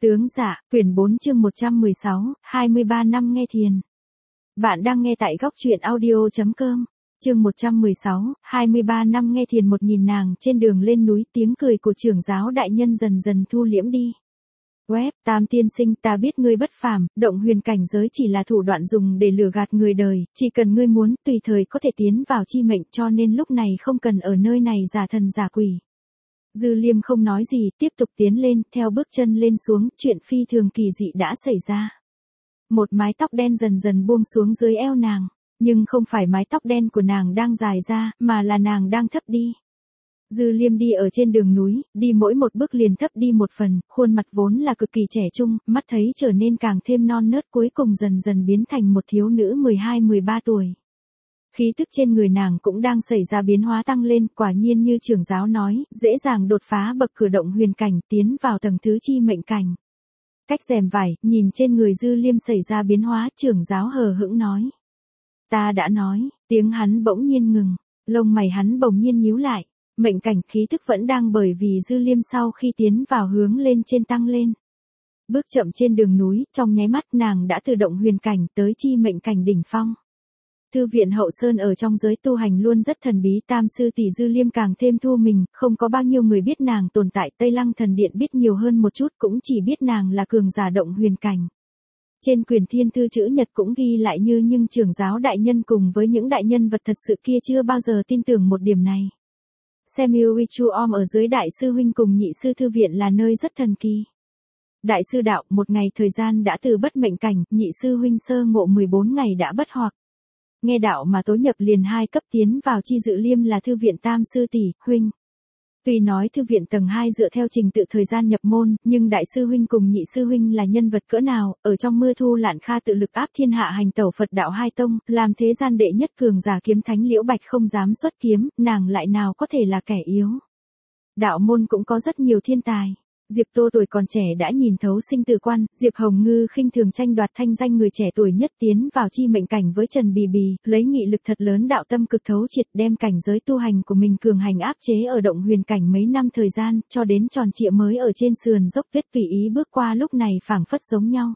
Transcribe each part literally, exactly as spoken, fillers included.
Tướng dạ, quyển bốn chương một trăm mười sáu, hai mươi ba năm nghe thiền. Bạn đang nghe tại góc truyện audio.com, chương một trăm mười sáu, hai mươi ba năm nghe thiền. Một nhìn nàng trên đường lên núi, tiếng cười của trưởng giáo đại nhân dần dần thu liễm đi. Web, Tam tiên sinh, ta biết ngươi bất phàm, động huyền cảnh giới chỉ là thủ đoạn dùng để lừa gạt người đời, chỉ cần ngươi muốn, tùy thời có thể tiến vào chi mệnh, cho nên lúc này không cần ở nơi này giả thần giả quỷ. Dư Liêm không nói gì, tiếp tục tiến lên, theo bước chân lên xuống, chuyện phi thường kỳ dị đã xảy ra. Một mái tóc đen dần dần buông xuống dưới eo nàng, nhưng không phải mái tóc đen của nàng đang dài ra, mà là nàng đang thấp đi. Dư Liêm đi ở trên đường núi, đi mỗi một bước liền thấp đi một phần, khuôn mặt vốn là cực kỳ trẻ trung, mắt thấy trở nên càng thêm non nớt, cuối cùng dần dần biến thành một thiếu nữ mười hai mười ba tuổi. Khí tức trên người nàng cũng đang xảy ra biến hóa tăng lên, quả nhiên như trưởng giáo nói, dễ dàng đột phá bậc cửa động huyền cảnh, tiến vào tầng thứ chi mệnh cảnh. Cách rèm vải, nhìn trên người Dư Liêm xảy ra biến hóa, trưởng giáo hờ hững nói. Ta đã nói, tiếng hắn bỗng nhiên ngừng, lông mày hắn bỗng nhiên nhíu lại, mệnh cảnh khí tức vẫn đang bởi vì Dư Liêm sau khi tiến vào hướng lên trên tăng lên. Bước chậm trên đường núi, trong nháy mắt nàng đã từ động huyền cảnh tới chi mệnh cảnh đỉnh phong. Thư viện Hậu Sơn ở trong giới tu hành luôn rất thần bí, tam sư tỷ Dư Liêm càng thêm thu mình, không có bao nhiêu người biết nàng tồn tại. Tây Lăng thần điện biết nhiều hơn một chút, cũng chỉ biết nàng là cường giả động huyền cảnh. Trên quyển thiên thư chữ nhật cũng ghi lại như nhưng trưởng giáo đại nhân cùng với những đại nhân vật thật sự kia chưa bao giờ tin tưởng một điểm này. Samuel Wichuom ở dưới đại sư huynh cùng nhị sư thư viện là nơi rất thần kỳ. Đại sư đạo, một ngày thời gian đã từ bất mệnh cảnh, nhị sư huynh sơ ngộ mười bốn ngày đã bất hoặc. Nghe đạo mà tối nhập liền hai cấp tiến vào chi dự Liêm là thư viện tam sư tỷ, huynh. Tuy nói thư viện tầng hai dựa theo trình tự thời gian nhập môn, nhưng đại sư huynh cùng nhị sư huynh là nhân vật cỡ nào, ở trong mưa thu lạn kha tự lực áp thiên hạ hành tẩu Phật đạo hai tông, làm thế gian đệ nhất cường giả kiếm thánh Liễu Bạch không dám xuất kiếm, nàng lại nào có thể là kẻ yếu. Đạo môn cũng có rất nhiều thiên tài. Diệp Tô tuổi còn trẻ đã nhìn thấu sinh tử quan, Diệp Hồng Ngư khinh thường tranh đoạt thanh danh người trẻ tuổi nhất tiến vào chi mệnh cảnh với Trần Bì Bì, lấy nghị lực thật lớn đạo tâm cực thấu triệt đem cảnh giới tu hành của mình cường hành áp chế ở động huyền cảnh mấy năm thời gian, cho đến tròn trịa mới ở trên sườn dốc tuyết tùy ý bước qua lúc này phảng phất giống nhau.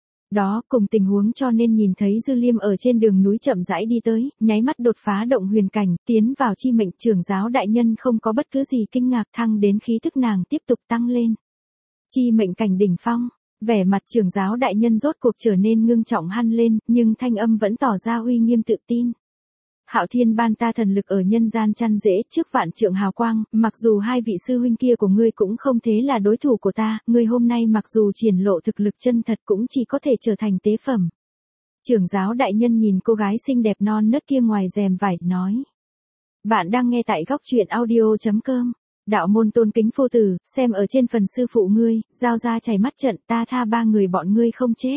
Đó cùng tình huống cho nên nhìn thấy Dư Liêm ở trên đường núi chậm rãi đi tới, nháy mắt đột phá động huyền cảnh, tiến vào chi mệnh, trưởng giáo đại nhân không có bất cứ gì kinh ngạc, thăng đến khí tức nàng tiếp tục tăng lên. Chi mệnh cảnh đỉnh phong, vẻ mặt trưởng giáo đại nhân rốt cuộc trở nên ngưng trọng hẳn lên, nhưng thanh âm vẫn tỏ ra uy nghiêm tự tin. Hạo Thiên ban ta thần lực ở nhân gian chăn dễ trước vạn trượng hào quang, mặc dù hai vị sư huynh kia của ngươi cũng không thế là đối thủ của ta, ngươi hôm nay mặc dù triển lộ thực lực chân thật cũng chỉ có thể trở thành tế phẩm. Trưởng giáo đại nhân nhìn cô gái xinh đẹp non nớt kia ngoài rèm vải, nói. Bạn đang nghe tại góc truyện audio.com. Đạo môn tôn kính phu tử, xem ở trên phần sư phụ ngươi, giao ra chảy mắt trận, ta tha ba người bọn ngươi không chết.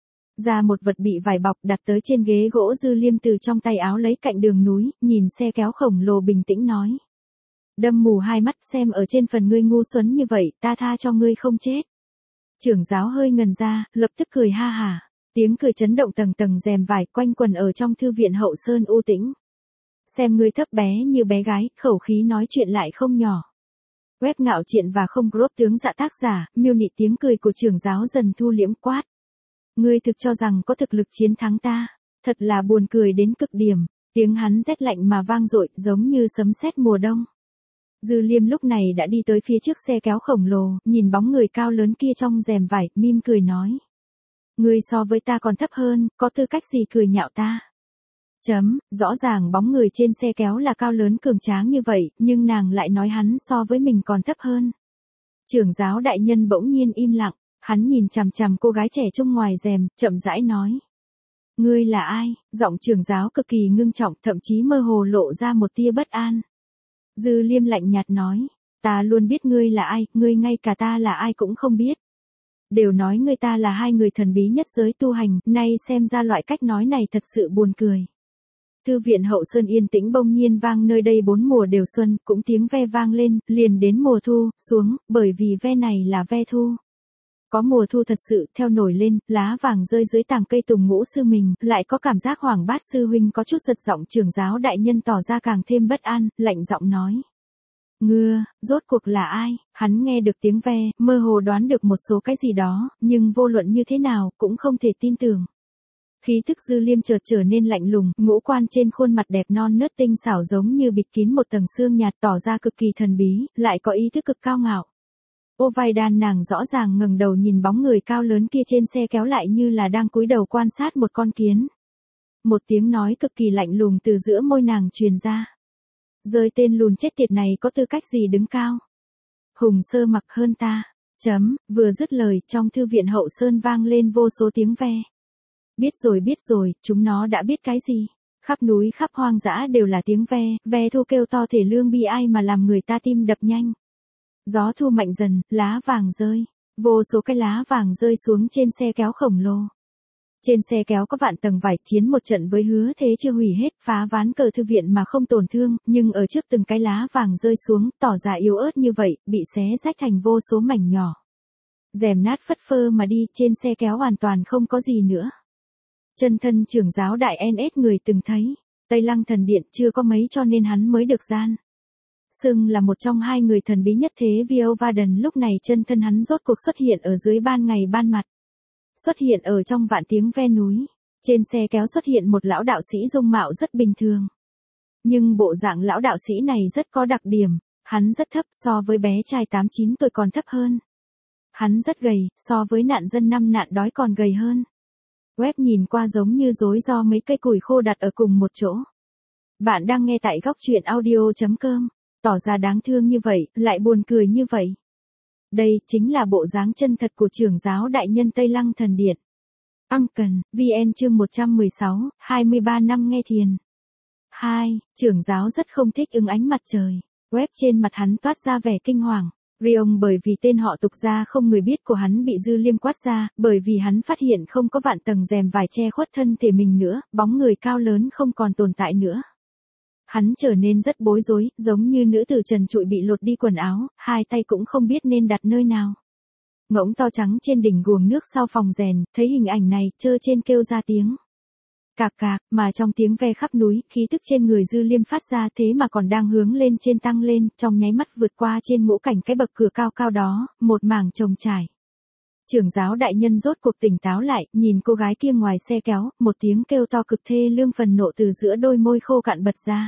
Ra một vật bị vải bọc đặt tới trên ghế gỗ. Dư Liêm từ trong tay áo lấy cạnh đường núi, nhìn xe kéo khổng lồ bình tĩnh nói. Đâm mù hai mắt, xem ở trên phần ngươi ngu xuẩn như vậy, ta tha cho ngươi không chết. Trưởng giáo hơi ngần ra, lập tức cười ha hả, tiếng cười chấn động tầng tầng rèm vải quanh quần ở trong thư viện Hậu Sơn u tĩnh. Xem ngươi thấp bé như bé gái, khẩu khí nói chuyện lại không nhỏ. Web ngạo triện và không group tướng dạ tác giả, miêu nị tiếng cười của trưởng giáo dần thu liễm quát. Ngươi thực cho rằng có thực lực chiến thắng ta, thật là buồn cười đến cực điểm, tiếng hắn rét lạnh mà vang dội giống như sấm sét mùa đông. Dư Liêm lúc này đã đi tới phía trước xe kéo khổng lồ, nhìn bóng người cao lớn kia trong rèm vải, mỉm cười nói. Ngươi so với ta còn thấp hơn, có tư cách gì cười nhạo ta? Chấm, rõ ràng bóng người trên xe kéo là cao lớn cường tráng như vậy, nhưng nàng lại nói hắn so với mình còn thấp hơn. Trưởng giáo đại nhân bỗng nhiên im lặng, hắn nhìn chằm chằm cô gái trẻ trung ngoài rèm, chậm rãi nói. Ngươi là ai? Giọng trưởng giáo cực kỳ ngưng trọng, thậm chí mơ hồ lộ ra một tia bất an. Dư Liêm lạnh nhạt nói, ta luôn biết ngươi là ai, ngươi ngay cả ta là ai cũng không biết. Đều nói ngươi ta là hai người thần bí nhất giới tu hành, nay xem ra loại cách nói này thật sự buồn cười. Thư viện Hậu Sơn yên tĩnh bỗng nhiên vang, nơi đây bốn mùa đều xuân, cũng tiếng ve vang lên, liền đến mùa thu, xuống, bởi vì ve này là ve thu. Có mùa thu thật sự, theo nổi lên, lá vàng rơi dưới tàng cây tùng ngũ sư mình, lại có cảm giác Hoàng Bát sư huynh có chút giật giọng. Trưởng giáo đại nhân tỏ ra càng thêm bất an, lạnh giọng nói. Ngưa, rốt cuộc là ai? Hắn nghe được tiếng ve, mơ hồ đoán được một số cái gì đó, nhưng vô luận như thế nào, cũng không thể tin tưởng. Khí thức Dư Liêm chợt trở nên lạnh lùng, ngũ quan trên khuôn mặt đẹp non nớt tinh xảo giống như bịt kín một tầng xương nhạt tỏ ra cực kỳ thần bí, lại có ý thức cực cao ngạo. Ô vai đàn nàng rõ ràng ngẩng đầu nhìn bóng người cao lớn kia trên xe kéo lại như là đang cúi đầu quan sát một con kiến. Một tiếng nói cực kỳ lạnh lùng từ giữa môi nàng truyền ra. Rơi tên lùn chết tiệt này có tư cách gì đứng cao? Hùng sơ mặc hơn ta. Chấm, vừa dứt lời trong thư viện hậu sơn vang lên vô số tiếng ve. Biết rồi biết rồi, chúng nó đã biết cái gì? Khắp núi khắp hoang dã đều là tiếng ve, ve thu kêu to thể lương bi ai mà làm người ta tim đập nhanh. Gió thu mạnh dần, lá vàng rơi. Vô số cái lá vàng rơi xuống trên xe kéo khổng lồ. Trên xe kéo có vạn tầng vải, chiến một trận với hứa thế chưa hủy hết, phá ván cờ thư viện mà không tổn thương, nhưng ở trước từng cái lá vàng rơi xuống, tỏ ra yếu ớt như vậy, bị xé rách thành vô số mảnh nhỏ. Rèm nát phất phơ mà đi, trên xe kéo hoàn toàn không có gì nữa. Chân thân trưởng giáo đại en ét người từng thấy, Tây Lăng thần điện chưa có mấy cho nên hắn mới được gian. Xưng là một trong hai người thần bí nhất thế Vio Varden, lúc này chân thân hắn rốt cuộc xuất hiện ở dưới ban ngày ban mặt. Xuất hiện ở trong vạn tiếng ve núi. Trên xe kéo xuất hiện một lão đạo sĩ dung mạo rất bình thường. Nhưng bộ dạng lão đạo sĩ này rất có đặc điểm, hắn rất thấp so với bé trai tám chín tuổi còn thấp hơn. Hắn rất gầy, so với nạn dân năm nạn đói còn gầy hơn. Web nhìn qua giống như rối do mấy cây củi khô đặt ở cùng một chỗ. Bạn đang nghe tại góc truyện audio chấm com, tỏ ra đáng thương như vậy, lại buồn cười như vậy. Đây chính là bộ dáng chân thật của trưởng giáo đại nhân Tây Lăng thần điện. Uncle, vê en chương một trăm mười sáu, hai mươi ba năm nghe thiền. hai. Trưởng giáo rất không thích ứng ánh mặt trời. Web trên mặt hắn toát ra vẻ kinh hoàng. Riong bởi vì tên họ tục gia không người biết của hắn bị Dư Liêm quát ra, bởi vì hắn phát hiện không có vạn tầng rèm vải che khuất thân thể mình nữa, bóng người cao lớn không còn tồn tại nữa. Hắn trở nên rất bối rối, giống như nữ tử trần trụi bị lột đi quần áo, hai tay cũng không biết nên đặt nơi nào. Ngỗng to trắng trên đỉnh guồng nước sau phòng rèn, thấy hình ảnh này, trơ trên kêu ra tiếng. Cạc cạc, mà trong tiếng ve khắp núi, khí tức trên người Dư Liêm phát ra thế mà còn đang hướng lên trên tăng lên, trong nháy mắt vượt qua trên ngũ cảnh cái bậc cửa cao cao đó, một mảng trồng trải. Trưởng giáo đại nhân rốt cuộc tỉnh táo lại, nhìn cô gái kia ngoài xe kéo, một tiếng kêu to cực thê lương phần nộ từ giữa đôi môi khô cạn bật ra.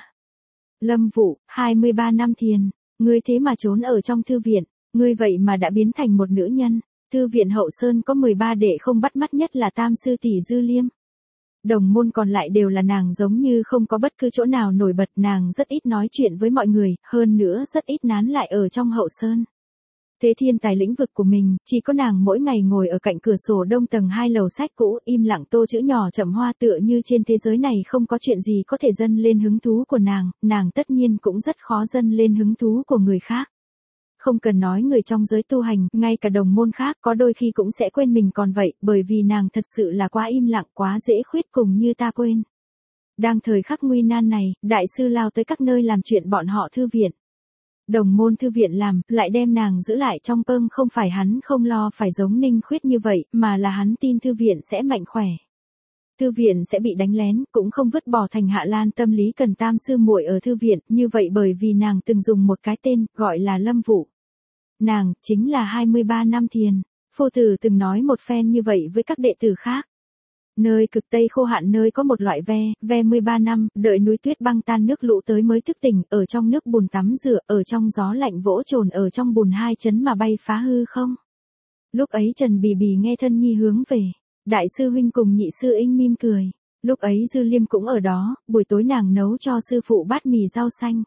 Lâm Vũ, hai mươi ba năm thiền, ngươi thế mà trốn ở trong thư viện, ngươi vậy mà đã biến thành một nữ nhân. Thư viện hậu sơn có mười ba đệ không bắt mắt nhất là tam sư tỷ Dư Liêm. Đồng môn còn lại đều là nàng, giống như không có bất cứ chỗ nào nổi bật, nàng rất ít nói chuyện với mọi người, hơn nữa rất ít nán lại ở trong hậu sơn. Thế thiên tài lĩnh vực của mình, chỉ có nàng mỗi ngày ngồi ở cạnh cửa sổ đông tầng hai lầu sách cũ, im lặng tô chữ nhỏ chậm hoa, tựa như trên thế giới này không có chuyện gì có thể dâng lên hứng thú của nàng, nàng tất nhiên cũng rất khó dâng lên hứng thú của người khác. Không cần nói người trong giới tu hành, ngay cả đồng môn khác có đôi khi cũng sẽ quên mình còn vậy, bởi vì nàng thật sự là quá im lặng, quá dễ khuyết cùng như ta quên. Đang thời khắc nguy nan này, đại sư lao tới các nơi làm chuyện bọn họ thư viện. Đồng môn thư viện làm, lại đem nàng giữ lại trong pơm, không phải hắn không lo phải giống Ninh Khuyết như vậy, mà là hắn tin thư viện sẽ mạnh khỏe. Thư viện sẽ bị đánh lén, cũng không vứt bỏ thành Hạ Lan tâm lý cần tam sư muội ở thư viện, như vậy bởi vì nàng từng dùng một cái tên, gọi là Lâm Vũ. Nàng, chính là hai mươi ba năm thiền. Phu tử từng nói một phen như vậy với các đệ tử khác. Nơi cực Tây khô hạn, nơi có một loại ve, ve mười ba năm, đợi núi tuyết băng tan nước lũ tới mới thức tỉnh, ở trong nước bùn tắm rửa, ở trong gió lạnh vỗ trồn, ở trong bùn hai chấn mà bay phá hư không. Lúc ấy Trần Bì Bì nghe thân nhi hướng về, đại sư huynh cùng nhị sư Inh mỉm cười. Lúc ấy Dư Liêm cũng ở đó, buổi tối nàng nấu cho sư phụ bát mì rau xanh.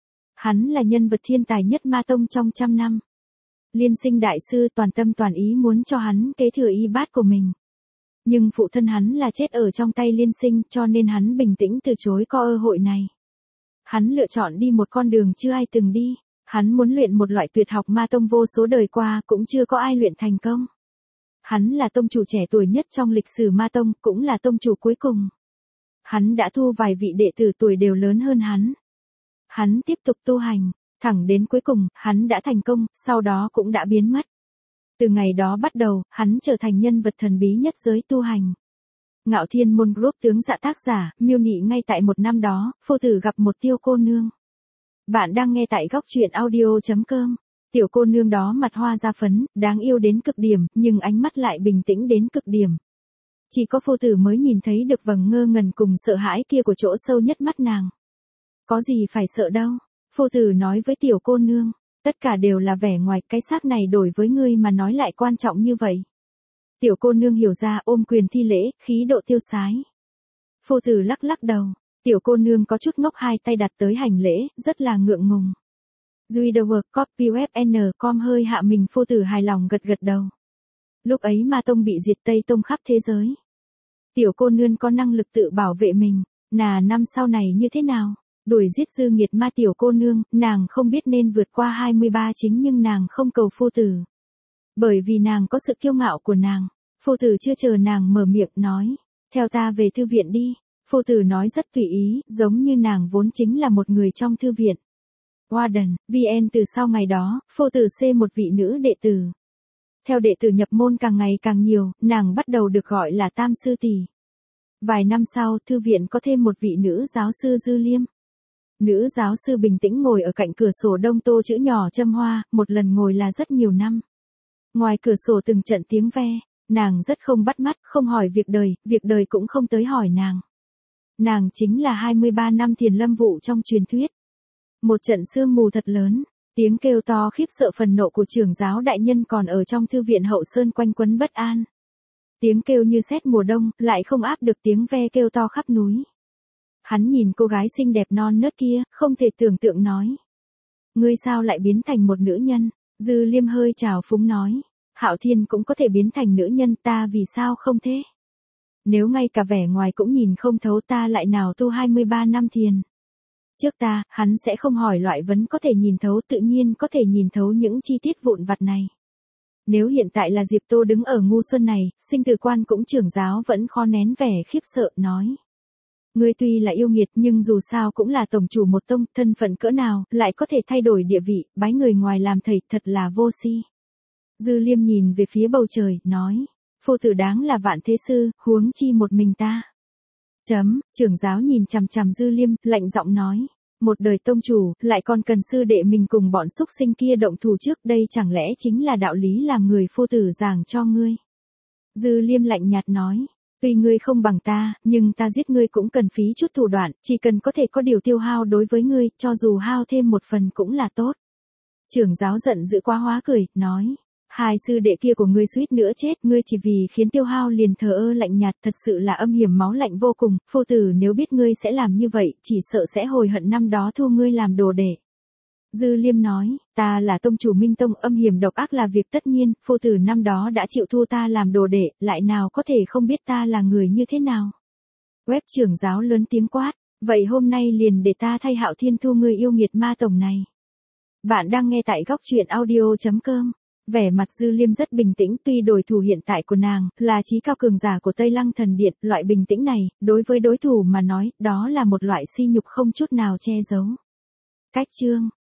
Hắn là nhân vật thiên tài nhất Ma Tông trong trăm năm. Liên Sinh đại sư toàn tâm toàn ý muốn cho hắn kế thừa y bát của mình. Nhưng phụ thân hắn là chết ở trong tay Liên Sinh, cho nên hắn bình tĩnh từ chối cơ hội này. Hắn lựa chọn đi một con đường chưa ai từng đi. Hắn muốn luyện một loại tuyệt học Ma Tông vô số đời qua cũng chưa có ai luyện thành công. Hắn là tông chủ trẻ tuổi nhất trong lịch sử Ma Tông, cũng là tông chủ cuối cùng. Hắn đã thu vài vị đệ tử tuổi đều lớn hơn hắn. Hắn tiếp tục tu hành, thẳng đến cuối cùng, hắn đã thành công, sau đó cũng đã biến mất. Từ ngày đó bắt đầu, hắn trở thành nhân vật thần bí nhất giới tu hành. Ngạo Thiên Môn Group tướng dạ tác giả, miêu nị ngay tại một năm đó, phu tử gặp một Tiêu cô nương. Bạn đang nghe tại góc truyện audio.com. Tiểu cô nương đó mặt hoa da phấn, đáng yêu đến cực điểm, nhưng ánh mắt lại bình tĩnh đến cực điểm. Chỉ có Phu Tử mới nhìn thấy được vầng ngơ ngẩn cùng sợ hãi kia của chỗ sâu nhất mắt nàng. Có gì phải sợ đâu, Phu Tử nói với tiểu cô nương, tất cả đều là vẻ ngoài, cái xác này đổi với ngươi mà nói lại quan trọng như vậy. Tiểu cô nương hiểu ra, ôm quyền thi lễ, khí độ tiêu sái. Phu Tử lắc lắc đầu, tiểu cô nương có chút ngốc, hai tay đặt tới hành lễ, rất là ngượng ngùng. Duy the work copy web n com hơi hạ mình. Phu Tử hài lòng gật gật đầu. Lúc ấy Ma Tông bị diệt, Tây Tông khắp thế giới. Tiểu cô nương có năng lực tự bảo vệ mình, nà năm sau này như thế nào? Đuổi giết dư nghiệt ma. Tiểu cô nương, nàng không biết nên vượt qua hai mươi ba chính nhưng nàng không cầu Phu Tử. Bởi vì nàng có sự kiêu ngạo của nàng. Phu Tử chưa chờ nàng mở miệng nói, theo ta về thư viện đi. Phu Tử nói rất tùy ý, giống như nàng vốn chính là một người trong thư viện. Warden, vê en từ sau ngày đó, Phu Tử xê một vị nữ đệ tử. Theo đệ tử nhập môn càng ngày càng nhiều, nàng bắt đầu được gọi là Tam Sư Tỷ. Vài năm sau, thư viện có thêm một vị nữ giáo sư Dư Liêm. Nữ giáo sư bình tĩnh ngồi ở cạnh cửa sổ, đông tô chữ nhỏ châm hoa, một lần ngồi là rất nhiều năm. Ngoài cửa sổ từng trận tiếng ve, nàng rất không bắt mắt, không hỏi việc đời, việc đời cũng không tới hỏi nàng. Nàng chính là hai mươi ba năm Thiền Lâm Vụ trong truyền thuyết. Một trận sương mù thật lớn, tiếng kêu to khiếp sợ phần nộ của trưởng giáo đại nhân còn ở trong thư viện hậu sơn quanh quấn bất an. Tiếng kêu như sét mùa đông, lại không áp được tiếng ve kêu to khắp núi. Hắn nhìn cô gái xinh đẹp non nớt kia, không thể tưởng tượng nói. Ngươi sao lại biến thành một nữ nhân? Dư Liêm hơi trào phúng nói. Hạo Thiên cũng có thể biến thành nữ nhân, ta vì sao không thế? Nếu ngay cả vẻ ngoài cũng nhìn không thấu, ta lại nào tu hai mươi ba năm thiền. Trước ta, hắn sẽ không hỏi loại vấn có thể nhìn thấu, tự nhiên có thể nhìn thấu những chi tiết vụn vặt này. Nếu hiện tại là Diệp Tô đứng ở ngu xuân này, Sinh Tử Quan cũng trưởng giáo vẫn khó nén vẻ khiếp sợ, nói. Ngươi tuy là yêu nghiệt nhưng dù sao cũng là tổng chủ một tông, thân phận cỡ nào, lại có thể thay đổi địa vị, bái người ngoài làm thầy, thật là vô si. Dư Liêm nhìn về phía bầu trời, nói. Phu Tử đáng là vạn thế sư, huống chi một mình ta. Chấm, trưởng giáo nhìn chằm chằm Dư Liêm, lạnh giọng nói. Một đời tông chủ, lại còn cần sư đệ mình cùng bọn súc sinh kia động thủ trước, đây chẳng lẽ chính là đạo lý làm người Phu Tử giảng cho ngươi. Dư Liêm lạnh nhạt nói. Tuy ngươi không bằng ta, nhưng ta giết ngươi cũng cần phí chút thủ đoạn, chỉ cần có thể có điều tiêu hao đối với ngươi, cho dù hao thêm một phần cũng là tốt. Trưởng giáo giận dữ quá hóa cười, nói. Hai sư đệ kia của ngươi suýt nữa chết, ngươi chỉ vì khiến tiêu hao liền thờ ơ lạnh nhạt, thật sự là âm hiểm máu lạnh vô cùng. Phu Tử nếu biết ngươi sẽ làm như vậy, chỉ sợ sẽ hồi hận năm đó thu ngươi làm đồ đệ. Dư Liêm nói, ta là tông chủ Minh Tông, âm hiểm độc ác là việc tất nhiên, Phu Tử năm đó đã chịu thu ta làm đồ đệ, lại nào có thể không biết ta là người như thế nào. Web trưởng giáo lớn tiếng quát, vậy hôm nay liền để ta thay Hạo Thiên thu ngươi yêu nghiệt ma tổng này. Bạn đang nghe tại góc truyện audio.com. Vẻ mặt Dư Liêm rất bình tĩnh, tuy đối thủ hiện tại của nàng là chí cao cường giả của Tây Lăng Thần Điện, loại bình tĩnh này, đối với đối thủ mà nói, đó là một loại sỉ nhục không chút nào che giấu. Cách chương